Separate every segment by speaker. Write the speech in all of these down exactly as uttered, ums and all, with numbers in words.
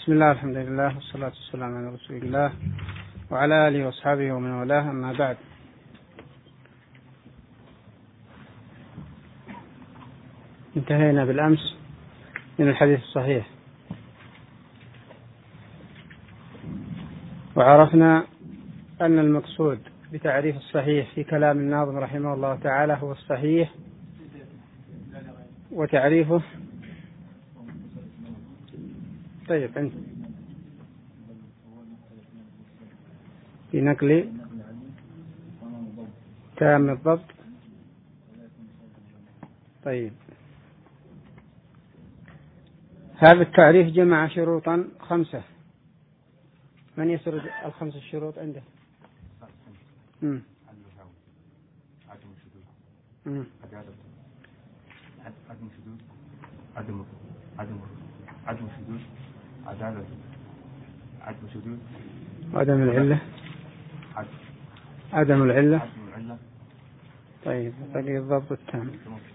Speaker 1: بسم الله الحمد لله والصلاة والسلام على رسول الله وعلى آله وأصحابه ومن والاه، أما بعد. انتهينا بالأمس من الحديث الصحيح، وعرفنا أن المقصود بتعريف الصحيح في كلام الناظم رحمه الله تعالى هو الصحيح، وتعريفه طيب أنت في نقل تام الضبط. طيب، هذا التعريف جمع شروطا خمسة. من يسرد الخمس الشروط عنده؟ امم
Speaker 2: عدم الشذوذ،
Speaker 1: امم
Speaker 2: عدم الشذوذ، عدم عدم عدم الشذوذ، عدالة، عدم الشذوذ،
Speaker 1: عدم العلة، عدم العلة.
Speaker 2: عدم العلة.
Speaker 1: طيب، باقي الضبط التام.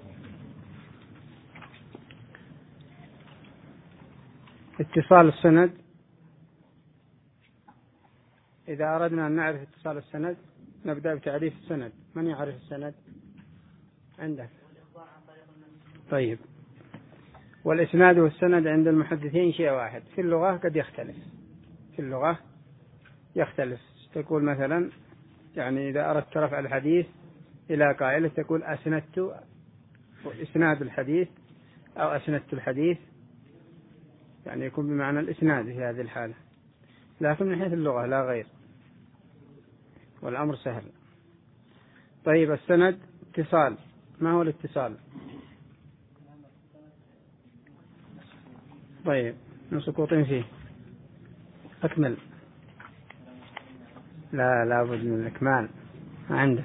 Speaker 1: اتصال السند. إذا أردنا أن نعرف اتصال السند نبدأ بتعريف السند. من يعرف السند عندك؟ طيب، والإسناد والسند عند المحدثين شيء واحد، في اللغة قد يختلف، في اللغة يختلف. تقول مثلا، يعني إذا أردت رفع الحديث إلى قائله تقول أسندت إسناد الحديث أو أسندت الحديث، يعني يكون بمعنى الإسناد في هذه الحالة، لكن من حيث اللغة لا غير، والأمر سهل. طيب، السند اتصال. ما هو الاتصال؟ طيب، نسقطين فيه. أكمل. لا لا بد من الإكمال. ما عنده.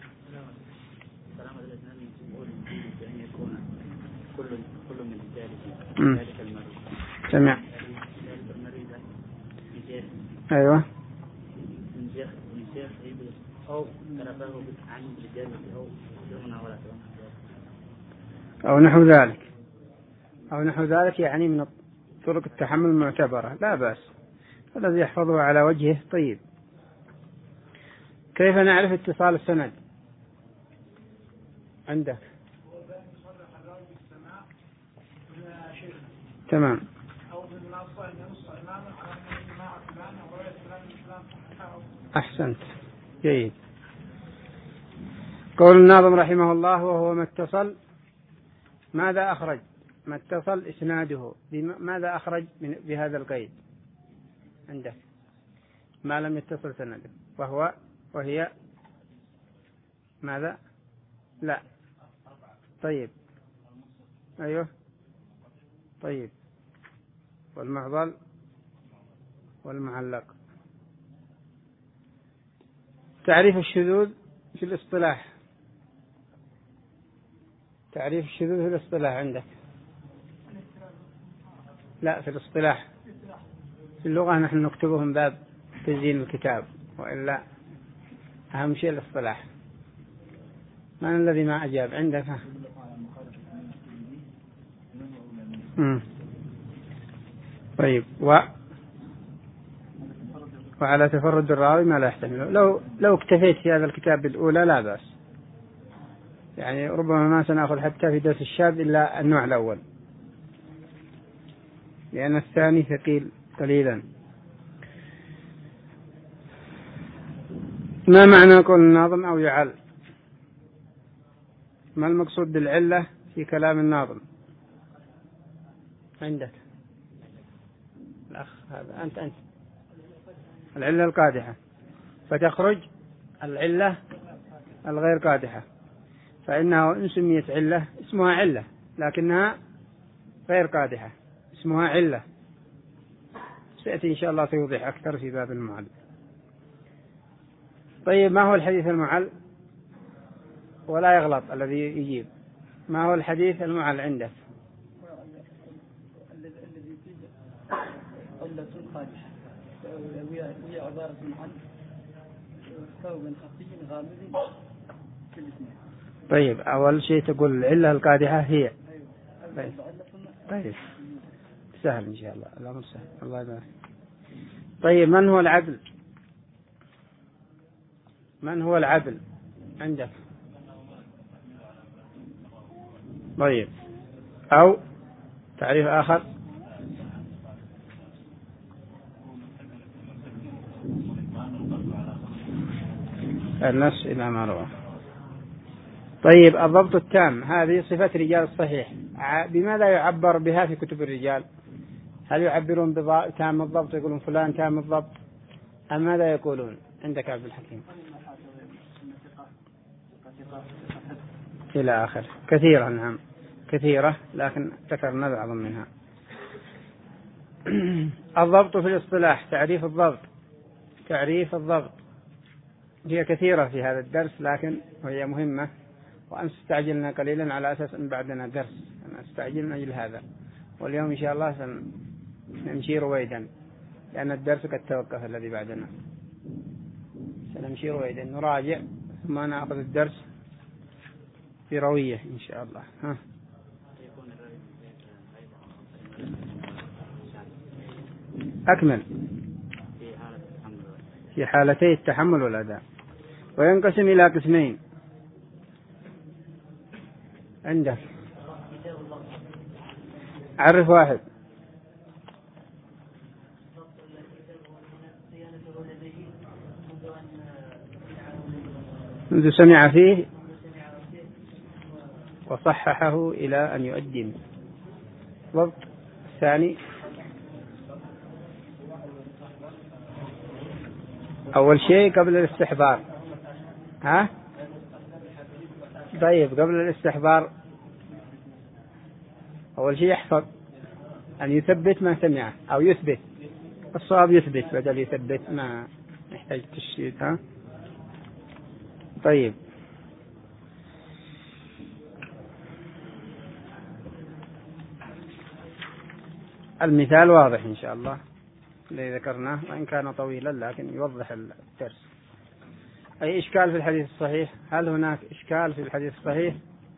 Speaker 1: سمع. أيوة. أو نحو ذلك، أو نحو ذلك، يعني من طرق التحمل المعتبرة، لا بأس، الذي يحفظه على وجهه. طيب، كيف نعرف اتصال السند عندك؟ تمام. أحسنت، جيد. قول الناظم رحمه الله: وهو ما اتصل. ماذا أخرج؟ ما اتصل إسناده. ماذا أخرج بهذا القيد عندك؟ ما لم يتصل سنده. وهو وهي ماذا؟ لا. طيب، أيوه. طيب، والمعضل والمعلق. تعريف الشذوذ في الاصطلاح. تعريف الشذوذ في الاصطلاح عندك؟ لا، في الاصطلاح. في اللغة نحن نكتبه من باب تزيين الكتاب، وإلا أهم شيء الاصطلاح. من الذي ما أجاب عندك؟ مم. طيب، و وعلى تفرد الراوي ما لا يحتمله. لو لو اكتفيت في هذا الكتاب بالأولى لا بأس، يعني ربما ما سنأخذ حتى في درس الشاذ إلا النوع الأول، لأن الثاني ثقيل قليلا. ما معنى قول الناظم أو يعل؟ ما المقصود بالعلة في كلام الناظم عندك؟ الأخ هذا أنت أنت العلة القادحة، فتخرج العلة الغير قادحة، فإنها إن سميت علة اسمها علة، لكنها غير قادحة، اسمها علة. سيأتي إن شاء الله توضيح أكثر في باب المعل. طيب، ما هو الحديث المعل؟ ولا يغلط الذي يجيب. ما هو الحديث المعل عندك؟
Speaker 3: الذي فيه علة قادحة، وهي عبارة عن ثوب خفي غامض في الاثنين.
Speaker 1: طيب، أول شيء تقول العلة القادحة هي. طيب. طيب، سهل إن شاء الله، الأمر سهل. الله يبارك. طيب من هو العدل؟ من هو العدل عندك؟ طيب، أو تعريف آخر؟ النص إلى ما رواه. طيب، الضبط التام هذه صفة رجال الصحيح، بماذا يعبر بها في كتب الرجال؟ هل يعبرون بتام الضبط يقولون فلان تام الضبط، أم ماذا يقولون عندك عبد الحكيم؟ إلى آخر كثيرة. نعم كثيرة، لكن ذكرنا بعض منها. الضبط في الاصطلاح، تعريف الضبط. تعريف الضبط هي كثيرة في هذا الدرس، لكن هي مهمة، وأمس استعجلنا قليلا على أساس أن بعدنا درس، أنا استعجل من أجل هذا، واليوم إن شاء الله سنمشي رويدا لأن الدرس قد توقف الذي بعدنا، سنمشي رويدا نراجع ثم نأخذ الدرس في روية إن شاء الله. ها. أكمل. في حالتي التحمل والأداء، وينقسم إلى قسمين. عندك عرف واحد. منذ سمع فيه وصححه إلى أن يؤدي. ضبط الثاني، أول شيء قبل الاستحضار. ها؟ طيب، قبل الاستحضار أول شيء يحفظ، أن يثبت ما سمعه أو يثبت، الصواب يثبت بدل يثبت، ما يحتاج تشديد. ها؟ طيب، المثال واضح إن شاء الله الذي ذكرناه، وإن كان طويلا لكن يوضح الدرس. أي إشكال في الحديث الصحيح؟ هل هناك إشكال في الحديث الصحيح؟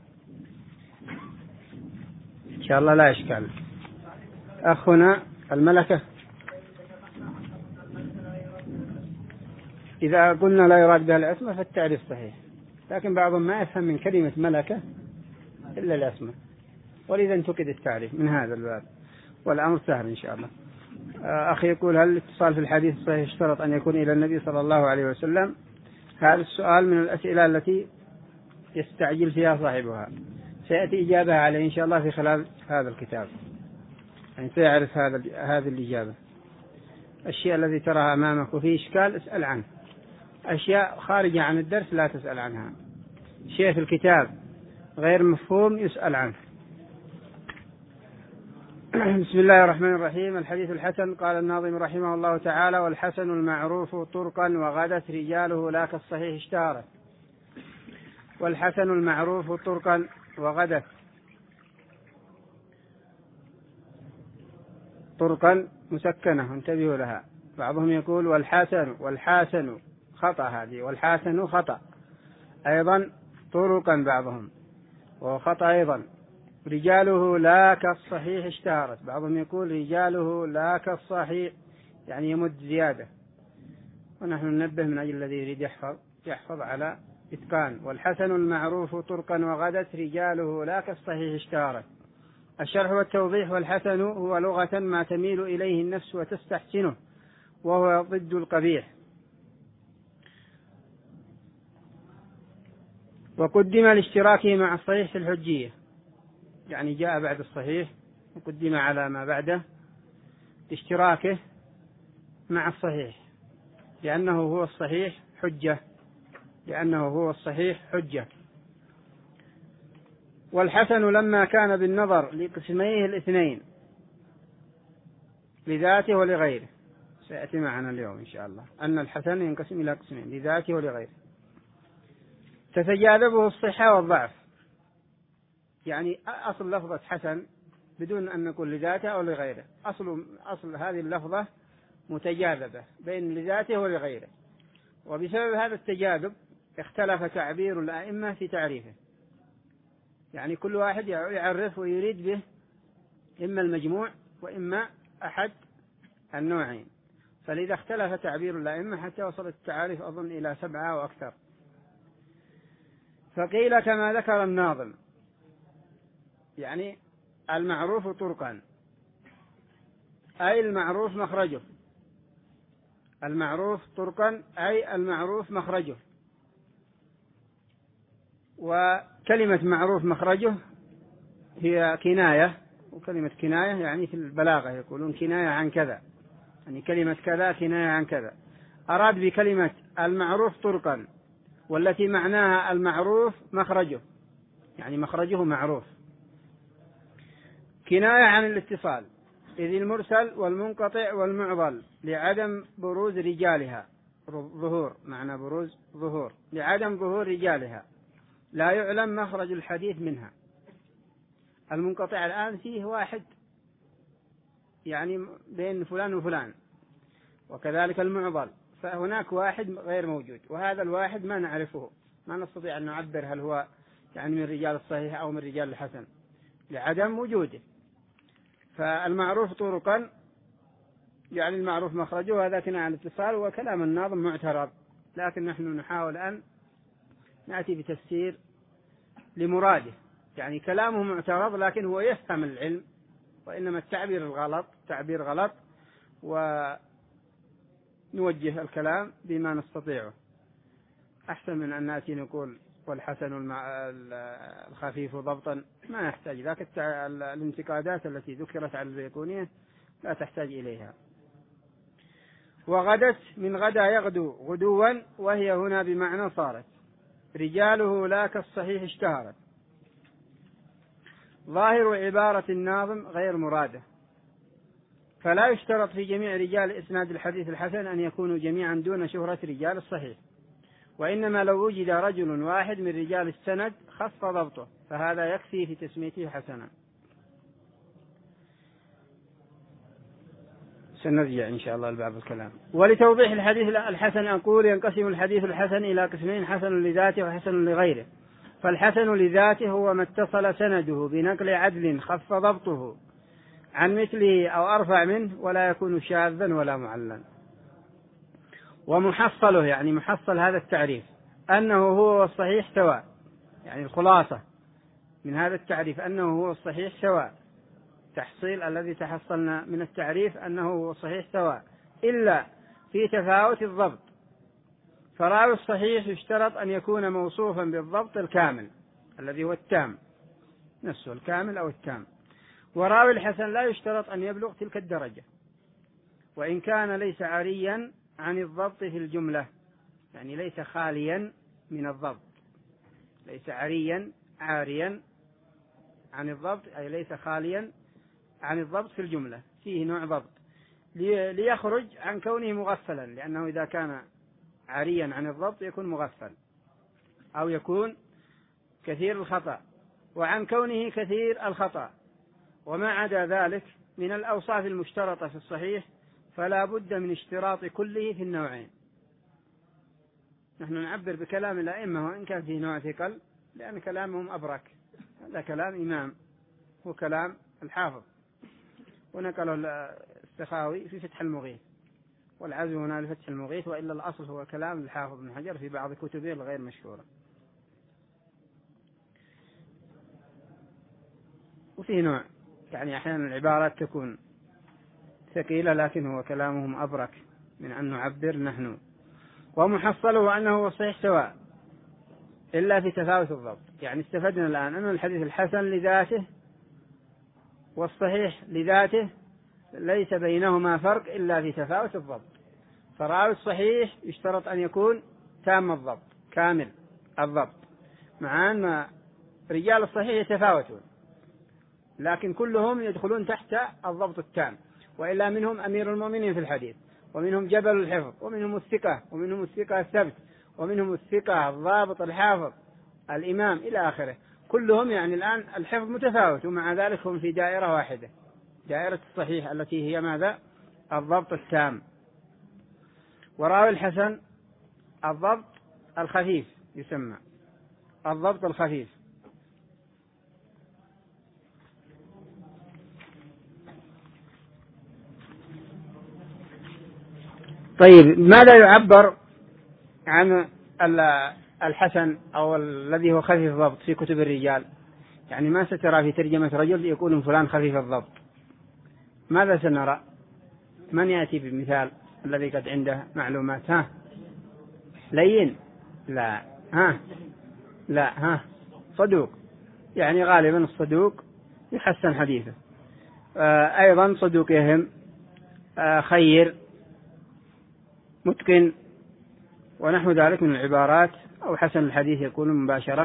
Speaker 1: إن شاء الله لا إشكال. أخونا الملكة، إذا قلنا لا يراد بها العصمة فالتعريف صحيح، لكن بعضهم ما يفهم من كلمة ملكة إلا العصمة، ولذا انتقد التعريف من هذا الباب، والأمر سهل إن شاء الله. أخي يقول: هل الاتصال في الحديث الصحيح اشترط أن يكون إلى النبي صلى الله عليه وسلم؟ هذا السؤال من الأسئلة التي يستعجل فيها صاحبها، سيأتي إجابة عليه إن شاء الله في خلال هذا الكتاب، يعني سيعرف هذا هذه الإجابة. الشيء الذي تراها أمامك وفيه إشكال اسأل عنه، أشياء خارجة عن الدرس لا تسأل عنها، شيء في الكتاب غير مفهوم يسأل عنه. بسم الله الرحمن الرحيم. الحديث الحسن. قال الناظم رحمه الله تعالى: والحسن المعروف طرقا وغدت رجاله لا كالصحيح اشتهرت. والحسن المعروف طرقا وغدت. طرقا مسكنة، انتبهوا لها، بعضهم يقول والحسن والحسن خطأ، هذه والحسن خطأ أيضا، طرقا بعضهم وهو خطأ أيضا. رجاله لا كالصحيح اشتهرت، بعضهم يقول رجاله لا كالصحيح، يعني يمد زيادة، ونحن ننبه من أجل الذي يريد يحفظ يحفظ على إتقان. والحسن المعروف طرقا وغدت رجاله لا كالصحيح اشتهرت. الشرح والتوضيح. والحسن هو لغة ما تميل إليه النفس وتستحسنه، وهو ضد القبيح. وقدم لاشتراكه مع الصحيح في الحجية، يعني جاء بعد الصحيح وقدم على ما بعده لاشتراكه مع الصحيح، لأنه هو الصحيح حجة لأنه هو الصحيح حجة. والحسن لما كان بالنظر لقسميه الاثنين، لذاته ولغيره، سيأتي معنا اليوم إن شاء الله أن الحسن ينقسم إلى قسمين، لذاته ولغيره، تتجاذبه الصحة والضعف. يعني أصل لفظة حسن بدون أن نقول لذاته أو لغيره، أصل, أصل هذه اللفظة متجاذبة بين لذاته ولغيره، وبسبب هذا التجاذب اختلف تعبير الأئمة في تعريفه، يعني كل واحد يعرف ويريد به إما المجموع وإما أحد النوعين، فلذا اختلف تعبير الأئمة حتى وصلت التعاريف أظن إلى سبعة وأكثر. فقيل كما ذكر الناظم، يعني المعروف طرقا، أي المعروف مخرجه، المعروف طرقا أي المعروف مخرجه. وكلمة معروف مخرجه هي كناية، وكلمة كناية يعني في البلاغة يقولون كناية عن كذا، يعني كلمة كذا كناية عن كذا. أراد بكلمة المعروف طرقا والتي معناها المعروف مخرجه، يعني مخرجه معروف، كناية عن الاتصال، إذ المرسل والمنقطع والمعضل لعدم بروز رجالها، ظهور معنى بروز ظهور، لعدم ظهور رجالها لا يعلم مخرج الحديث منها. المنقطع الآن فيه واحد يعني بين فلان وفلان، وكذلك المعضل فهناك واحد غير موجود، وهذا الواحد ما نعرفه، ما نستطيع أن نعبر هل هو يعني من رجال الصحيح أو من رجال الحسن لعدم وجوده. فالمعروف طرقا يعني المعروف مخرجه، هذا كناية عن الاتصال، وكلام الناظم معترض، لكن نحن نحاول أن نأتي بتفسير لمراده، يعني كلامه معترض لكن هو يفهم العلم، وإنما التعبير الغلط تعبير غلط، ونوجه الكلام بما نستطيعه، أحسن من أن نأتي نقول والحسن الخفيف ضبطا، ما يحتاج ذاك الانتقادات التي ذكرت على البيقونية لا تحتاج إليها. وغدت من غدا يغدو غدوا، وهي هنا بمعنى صارت، رجاله لا كالصحيح اشتهرت. ظاهر عبارة الناظم غير مراده، فلا يشترط في جميع رجال إسناد الحديث الحسن أن يكونوا جميعا دون شهرة رجال الصحيح، وإنما لو وجد رجل واحد من رجال السند خف ضبطه فهذا يكفي في تسميته حسنا. سنرجع إن شاء الله لبعض الكلام. ولتوضيح الحديث الحسن أقول ينقسم الحديث الحسن إلى قسمين: حسن لذاته وحسن لغيره. فالحسن لذاته هو ما اتصل سنده بنقل عدل خف ضبطه عن مثله أو أرفع منه ولا يكون شاذا ولا معلا. ومحصله يعني محصل هذا التعريف أنه هو الصحيح سواء، يعني الخلاصة من هذا التعريف أنه هو الصحيح سواء، تحصيل الذي تحصلنا من التعريف أنه هو الصحيح سواء إلا في تفاوت الضبط. فراوي الصحيح يشترط أن يكون موصوفا بالضبط الكامل الذي هو التام نفسه، الكامل أو التام. وراوي الحسن لا يشترط أن يبلغ تلك الدرجة، وإن كان ليس عاريا عن الضبط في الجملة، يعني ليس خاليا من الضبط، ليس عاريا عاريا عن الضبط أي ليس خاليا عن الضبط في الجملة، فيه نوع ضبط ليخرج عن كونه مغفلا، لأنه إذا كان عاريا عن الضبط يكون مغفل أو يكون كثير الخطأ، وعن كونه كثير الخطأ. وما عدا ذلك من الأوصاف المشترطة في الصحيح فلا بد من اشتراط كله في النوعين. نحن نعبر بكلام الأئمة وإن كان فيه نوع ثقل، لأن كلامهم أبرك، هذا كلام إمام هو كلام الحافظ، ونقله السخاوي في فتح المغيث، والعزو هنا لفتح المغيث، وإلا الأصل هو كلام الحافظ بن حجر في بعض كتبه الغير مشهورة. وفيه نوع يعني أحيانا العبارات تكون ثقيلة لكن هو كلامهم أبرك من أن نعبر نحن. ومحصله أنه هو الصحيح سواء إلا في تفاوت الضبط، يعني استفدنا الآن أن الحديث الحسن لذاته والصحيح لذاته ليس بينهما فرق إلا في تفاوت الضبط. فراوي الصحيح يشترط أن يكون تام الضبط كامل الضبط، مع أن رجال الصحيح يتفاوتون لكن كلهم يدخلون تحت الضبط التام، وإلا منهم أمير المؤمنين في الحديث، ومنهم جبل الحفظ، ومنهم الثقة، ومنهم الثقة الثبت، ومنهم الثقة الضابط الحافظ الإمام إلى آخره. كلهم يعني الآن الحفظ متفاوت، ومع ذلك هم في دائرة واحدة، دائرة الصحيح التي هي ماذا؟ الضبط التام. وراوي الحسن الضبط الخفيف يسمى الضبط الخفيف. طيب ماذا يعبر عن الحسن أو الذي هو خفيف الضبط في كتب الرجال؟ يعني ما سترى في ترجمة رجل يقول فلان خفيف الضبط، ماذا سنرى؟ من يأتي بمثال الذي قد عنده معلومات؟ ها لين؟ لا. ها لا. ها صدوق، يعني غالبا الصدوق يحسن حديثه. آه أيضا صدوق يهم، آه خير، متقن، ونحو ذلك من العبارات. أو حسن الحديث يكون مباشرة،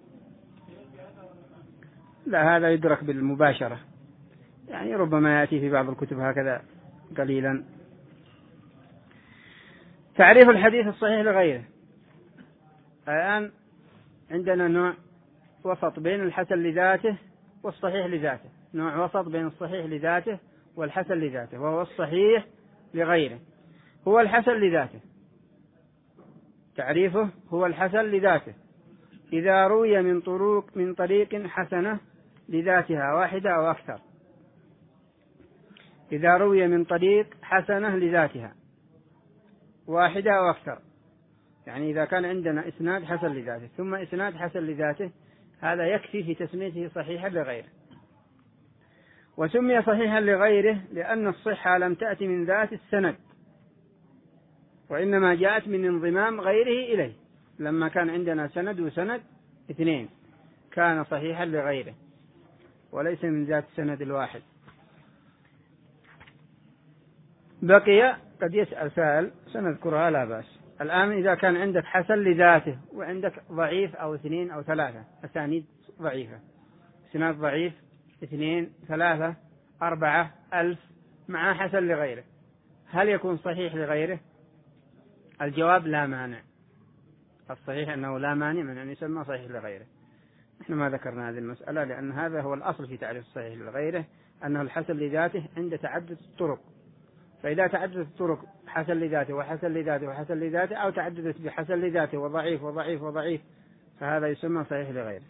Speaker 1: لا هذا يدرك بالمباشرة، يعني ربما يأتي في بعض الكتب هكذا قليلا. تعريف الحديث الصحيح لغيره. الآن عندنا نوع وسط بين الحسن لذاته والصحيح لذاته، نوع وسط بين الصحيح لذاته والحسن لذاته، وهو الصحيح لغيره. هو الحسن لذاته، تعريفه هو الحسن لذاته إذا روي من طرق من طريق حسنة لذاتها واحدة أو أكثر. إذا روي من طريق حسنة لذاتها واحدة أو أكثر، يعني إذا كان عندنا إسناد حسن لذاته ثم إسناد حسن لذاته، هذا يكفي في تسميته صحيحا لغيره. وسمي صحيحا لغيره لأن الصحة لم تأتي من ذات السند، وإنما جاءت من انضمام غيره إليه. لما كان عندنا سند وسند اثنين كان صحيحا لغيره وليس من ذات السند الواحد. بقي قد يسأل سائل سنذكرها لا بأس. الآن إذا كان عندك حسن لذاته وعندك ضعيف أو اثنين أو ثلاثة أسانيد ضعيفة، سند ضعيف اثنين ثلاثة أربعة ألف مع حسن لغيره، هل يكون صحيح لغيره؟ الجواب لا مانع. الصحيح أنه لا مانع من أن يسمى صحيح لغيره. نحن ما ذكرنا هذه المسألة لأن هذا هو الأصل في تعريف الصحيح لغيره، أنه الحسن لذاته عند تعدد الطرق. فإذا تعددت الطرق حسن لذاته وحسن لذاته وحسن لذاته، أو تعددت بحسن لذاته وضعيف وضعيف وضعيف، فهذا يسمى صحيح لغيره.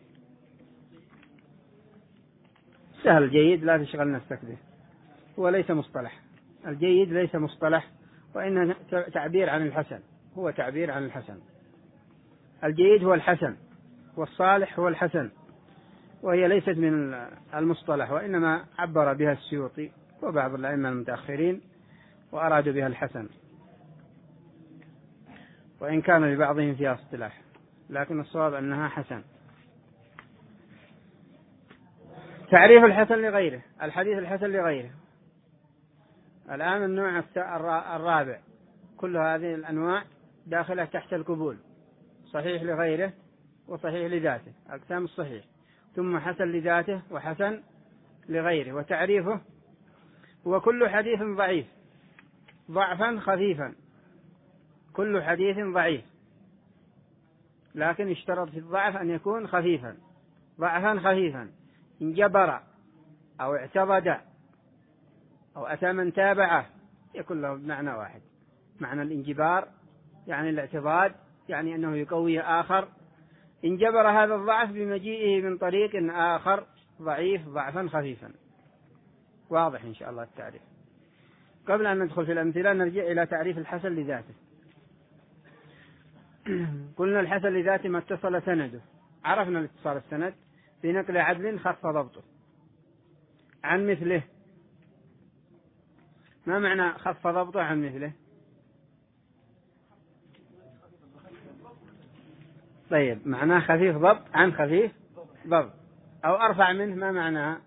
Speaker 1: سهل جيد، لا تشغل نفسك به، هو ليس مصطلح. الجيد ليس مصطلح، وإنه تعبير عن الحسن، هو تعبير عن الحسن. الجيد هو الحسن والصالح هو الحسن، وهي ليست من المصطلح، وإنما عبر بها السيوطي وبعض الأئمة المتأخرين وأرادوا بها الحسن، وإن كان لبعضهم فيها اصطلاح، لكن الصواب أنها حسن. تعريف الحسن لغيره. الحديث الحسن لغيره. الآن النوع الرابع، كل هذه الأنواع داخلة تحت القبول: صحيح لغيره وصحيح لذاته، أقسام الصحيح، ثم حسن لذاته وحسن لغيره. وتعريفه هو كل حديث ضعيف ضعفا خفيفا، كل حديث ضعيف، لكن يشترط في الضعف أن يكون خفيفا، ضعفا خفيفا، انجبر أو اعتضد أو أتى من تابعه، يكون له معنى واحد. معنى الانجبار يعني الاعتضاد، يعني أنه يقوي آخر. انجبر هذا الضعف بمجيئه من طريق آخر ضعيف ضعفا خفيفا. واضح إن شاء الله التعريف. قبل أن ندخل في الأمثلة نرجع إلى تعريف الحسن لذاته. قلنا الحسن لذاته ما اتصل سنده. عرفنا الاتصال السند بنقل عدل خف ضبطه عن مثله. ما معنى خف ضبطه عن مثله؟ طيب معناه خفيف ضبط عن خفيف ضبط، أو أرفع منه. ما معناها؟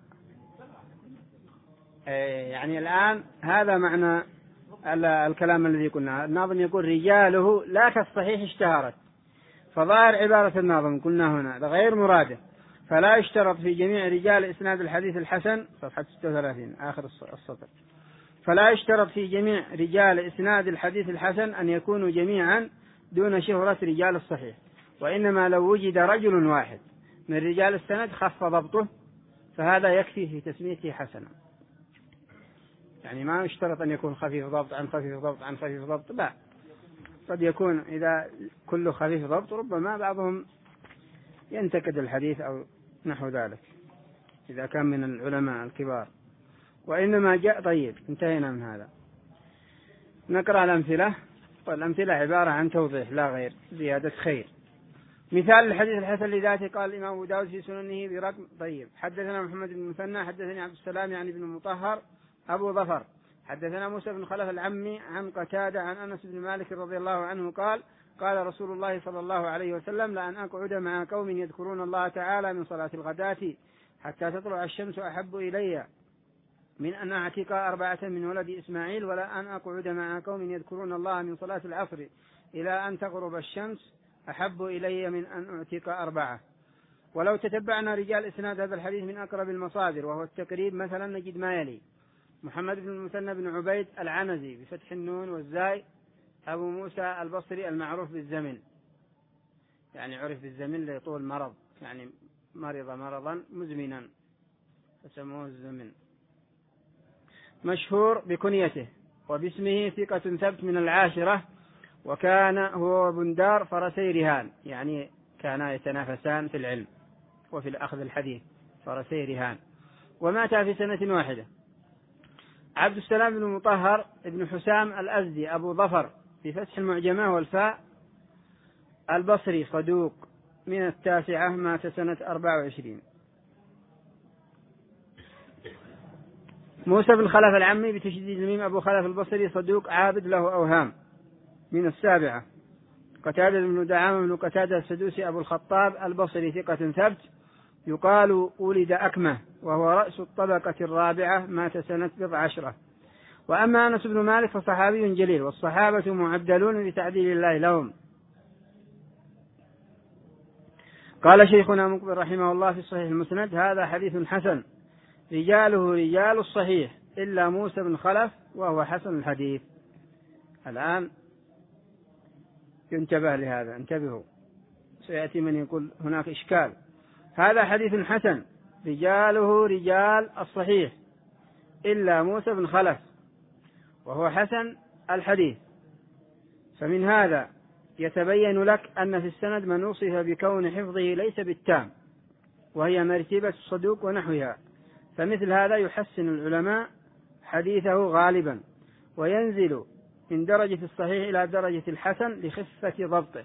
Speaker 1: يعني الآن هذا معنى الكلام الذي قلنا. الناظم يقول رجاله لا كالصحيح اشتهرت، فظاهر عبارة الناظم قلنا هنا غير مراده، فلا يشترط في جميع رجال إسناد الحديث الحسن، صفحة ستة وثلاثين آخر السطر، فلا يشترط في جميع رجال إسناد الحديث الحسن أن يكونوا جميعا دون شهرة رجال الصحيح، وإنما لو وجد رجل واحد من رجال السند خف ضبطه فهذا يكفي في تسميته حسنا. يعني ما يشترط أن يكون خفيف ضبط عن خفيف ضبط عن خفيف ضبط، لا، قد يكون إذا كله خفيف ضبط ربما بعضهم ينتقد الحديث أو نحو ذلك إذا كان من العلماء الكبار. وإنما جاء. طيب انتهينا من هذا. نقرأ الأمثلة. والأمثلة عبارة عن توضيح لا غير، زيادة خير. مثال الحديث الحسن لذاته قال الإمام أبو داود في سننه برقم. طيب، حدثنا محمد بن المثنى حدثني عبد السلام يعني بن المطهر أبو ظفر حدثنا موسى بن خلف العمي عن قتادة عن أنس بن مالك رضي الله عنه قال قال رسول الله صلى الله عليه وسلم لأن أقعد مع قوم يذكرون الله تعالى من صلاة الغداة حتى تطلع الشمس أحب إلي من أن أعتق أربعة من ولد إسماعيل، ولا أن أقعد مع قوم يذكرون الله من صلاة العصر إلى أن تغرب الشمس أحب إلي من أن أعتق أربعة. ولو تتبعنا رجال إسناد هذا الحديث من أقرب المصادر وهو التقريب مثلا نجد ما يلي: محمد بن المثنى بن عبيد العنزي بفتح النون والزاي أبو موسى البصري المعروف بالزمن، يعني عرف بالزمن لطول مرض، يعني مرض مرضا مزمنا فسموه الزمن. مشهور بكنيته وباسمه، ثقة ثبت من العاشرة، وكان هو وبندار فرسي رهان، يعني كانا يتنافسان في العلم وفي الأخذ الحديث، فرسي رهان، ومات في سنة واحدة. عبد السلام بن المطهر ابن حسام الأزدي أبو ظفر بفتح المعجمة والفاء البصري صدوق من التاسعة، مات سنة أربعة وعشرين. موسى بن خلف العمي بتشديد الميم أبو خلف البصري صدوق عابد له أوهام، من السابعة. قتادة بن دعامة بن قتادة السدوسي أبو الخطاب البصري ثقة ثبت، يقال ولد أكمة وهو رأس الطبقة الرابعة، مات سنة بضع عشرة. وأما أنس بن مالك فصحابي جليل، والصحابة معدلون بتعديل الله لهم. قال شيخنا مقبل رحمه الله في الصحيح المسند: هذا حديث حسن رجاله رجال الصحيح إلا موسى بن خلف وهو حسن الحديث. الآن ينتبه لهذا، انتبهوا، سيأتي من يقول هناك إشكال. هذا حديث حسن رجاله رجال الصحيح إلا موسى بن خلف وهو حسن الحديث. فمن هذا يتبين لك أن في السند من وصف بكون حفظه ليس بالتام، وهي مرتبة الصدوق ونحوها، فمثل هذا يحسن العلماء حديثه غالبا، وينزل من درجة الصحيح إلى درجة الحسن لخفة ضبطه.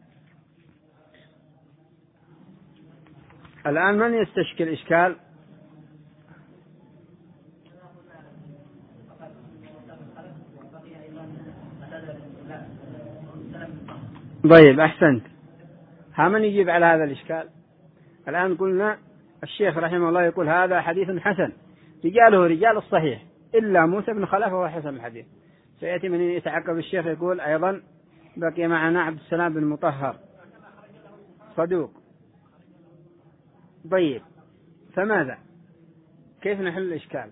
Speaker 1: الآن من يستشكل إشكال؟ طيب، أحسنت. ها من يجيب على هذا الإشكال؟ الآن قلنا الشيخ رحمه الله يقول هذا حديث حسن رجاله رجال الصحيح إلا موسى بن خلف وهو حسن الحديث. سيأتي من يتعقب الشيخ يقول أيضا بقي معنا عبد السلام بن المطهر صدوق. طيب، فماذا؟ كيف نحل الإشكال؟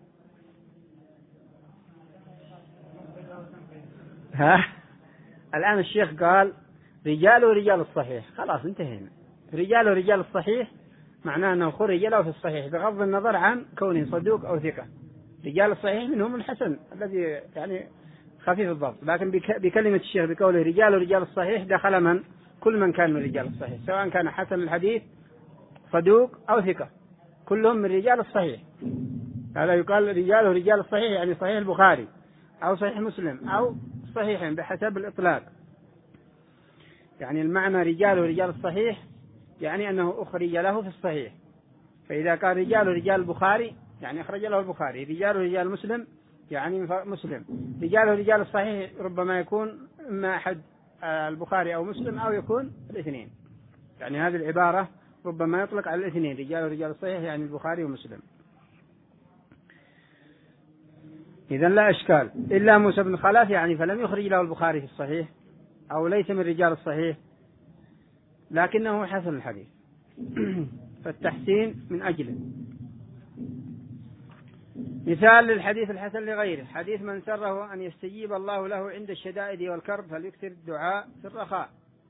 Speaker 1: ها؟ الآن الشيخ قال رجاله رجال الصحيح، خلاص انتهينا. رجاله رجال الصحيح معناه أنه خرج له في الصحيح بغض النظر عن كونه صدوق أو ثقة. رجال الصحيح منهم الحسن الذي يعني خفيف الضبط، لكن بكلمة الشيخ بقوله رجال رجال الصحيح دخل من كل من كان من رجال الصحيح، سواء كان حسن الحديث صدوق أو ثقة، كلهم من رجال الصحيح. هذا يقال رجاله رجال الصحيح، يعني صحيح البخاري أو صحيح مسلم أو صحيحين بحسب الإطلاق. يعني المعنى رجاله رجال الصحيح يعني أنه أخرج له في الصحيح. فإذا كان رجال رجال البخاري يعني أخرج له البخاري، رجال رجال مسلم يعني مسلم، رجال رجال الصحيح ربما يكون إما أحد البخاري أو مسلم أو يكون الاثنين. يعني هذه العبارة ربما يطلق على الاثنين، رجال رجال الصحيح يعني البخاري ومسلم. إذن لا إشكال. إلا موسى بن خلف يعني فلم يخرج له البخاري في الصحيح أو ليس من رجال الصحيح لكنه حسن الحديث فالتحسين من أجله. مثال للحديث الحسن لغيره: حديث من سره أن يستجيب الله له عند الشدائد والكرب فليكثر الدعاء في الرخاء.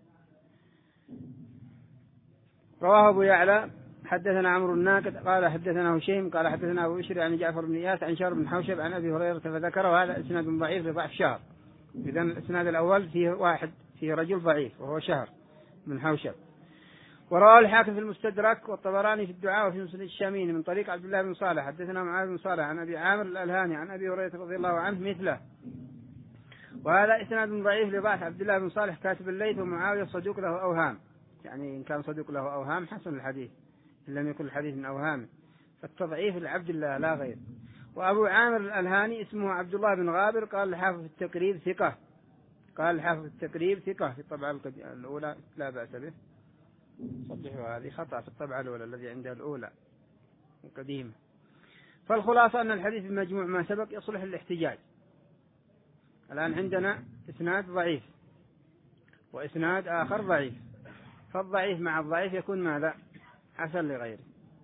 Speaker 1: رواه أبو يعلى حدثنا عمرو الناقد قال حدثنا هشيم قال حدثنا أبو بشر عن جعفر بن إياس عن شهر بن حوشب عن أبي هريرة فذكره. وهذا إسناد ضعيف لضعف شهر. إذن الإسناد الأول فيه واحد فيه رجل ضعيف وهو شهر بن حوشب. ورواه الحاكم في المستدرك والطبراني في الدعاء وفي مسند الشامين من طريق عبد الله بن صالح حدثنا معاذ بن صالح عن أبي عامر الألهاني عن أبي هريرة رضي الله عنه مثله. وهذا إسناد ضعيف لضعف عبد الله بن صالح كاتب الليث ومعاوية صدوق له أوهام، يعني إن كان صدوق له أوهام حسن الحديث، إن لم يكن الحديث من أوهامه، فالتضعيف لعبد الله لا غير. وأبو عامر الألهاني اسمه عبد الله بن غابر، قال الحافظ في التقريب ثقة، قال الحافظ في التقريب ثقة في الطبعة الأولى لا بأس به. صدحوا هذه خطأ في الطبعة الأولى الذي عندها الأولى القديمة. فالخلاصة أن الحديث بمجموع ما سبق يصلح للاحتجاج. الآن عندنا إسناد ضعيف وإسناد آخر ضعيف، فالضعيف مع الضعيف يكون ماذا؟ حسن لغيره.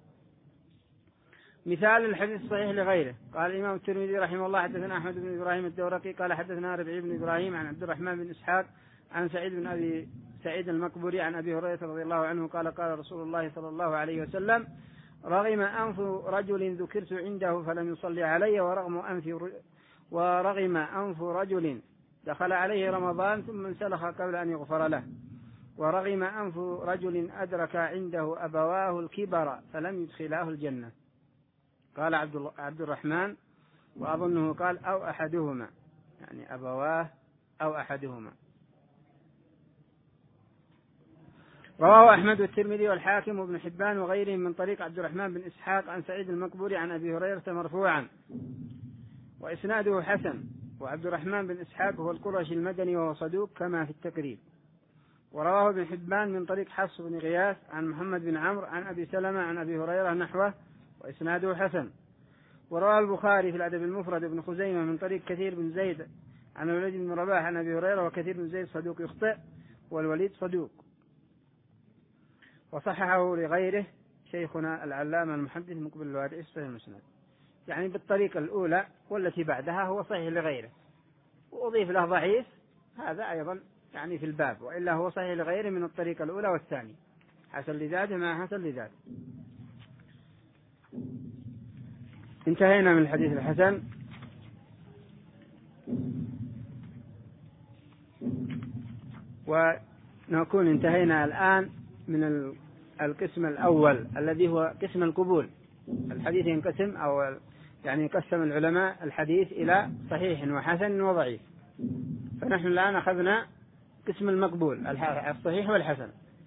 Speaker 1: مثال الحديث الصحيح لغيره، قال الإمام الترمذي رحمه الله حدثنا أحمد بن إبراهيم الدورقي قال حدثنا ربيع بن إبراهيم عن عبد الرحمن بن إسحاق عن سعيد بن أبي سعيد المقبوري عن أبي هريرة رضي الله عنه قال قال رسول الله صلى الله عليه وسلم رغم أنف رجل ذكرت عنده فلم يصلي علي، ورغم أنف ورغم أنف رجل دخل عليه رمضان ثم انسلخ قبل أن يغفر له، ورغم أنف رجل أدرك عنده أبواه الكبر فلم يدخلاه الجنة. قال عبد الرحمن وأظنه قال أو أحدهما، يعني أبواه أو أحدهما. رواه أحمد والترمذي والحاكم وابن حبان وغيرهم من طريق عبد الرحمن بن إسحاق عن سعيد المقبوري عن أبي هريرة مرفوعا، وإسناده حسن. وعبد الرحمن بن إسحاق هو القرشي المدني وهو صدوق كما في التقريب. ورواه ابن حبان من طريق حفص بن غياث عن محمد بن عمرو عن أبي سلمة عن أبي هريرة نحوه وإسناده حسن. ورواه البخاري في الأدب المفرد ابن خزيمة من طريق كثير بن زيد عن الوليد بن رباح عن أبي هريرة، وكثير بن زيد صدوق يخطئ والوليد صدوق. وصححه لغيره شيخنا العلامة المحدث مقبل الوادعي في صحيح المسند، يعني بالطريقة الأولى والتي بعدها هو صحيح لغيره، وأضيف له ضعيف هذا أيضا يعني في الباب، وإلا هو صحيح لغيره من الطريقة الأولى والثانية، حسن لذاته مع حسن لذاته. انتهينا من الحديث الحسن. ونكون انتهينا الآن من القسم الأول الذي هو قسم القبول. الحديث ينقسم أو يعني يقسم العلماء الحديث إلى صحيح وحسن وضعيف، فنحن الآن أخذنا قسم المقبول الصحيح والحسن،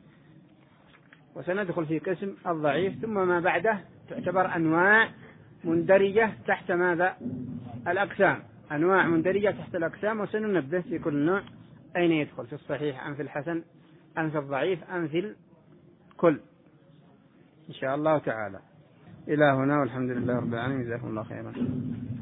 Speaker 1: وسندخل في قسم الضعيف، ثم ما بعده تعتبر أنواع مندرجة تحت ماذا؟ الأقسام، أنواع مندرجة تحت الأقسام، وسننبه في كل نوع أين يدخل، في الصحيح أم في الحسن أم في الضعيف أم في الكل إن شاء الله تعالى. إلى هنا والحمد لله رب العالمين، جزاكم الله خيرا.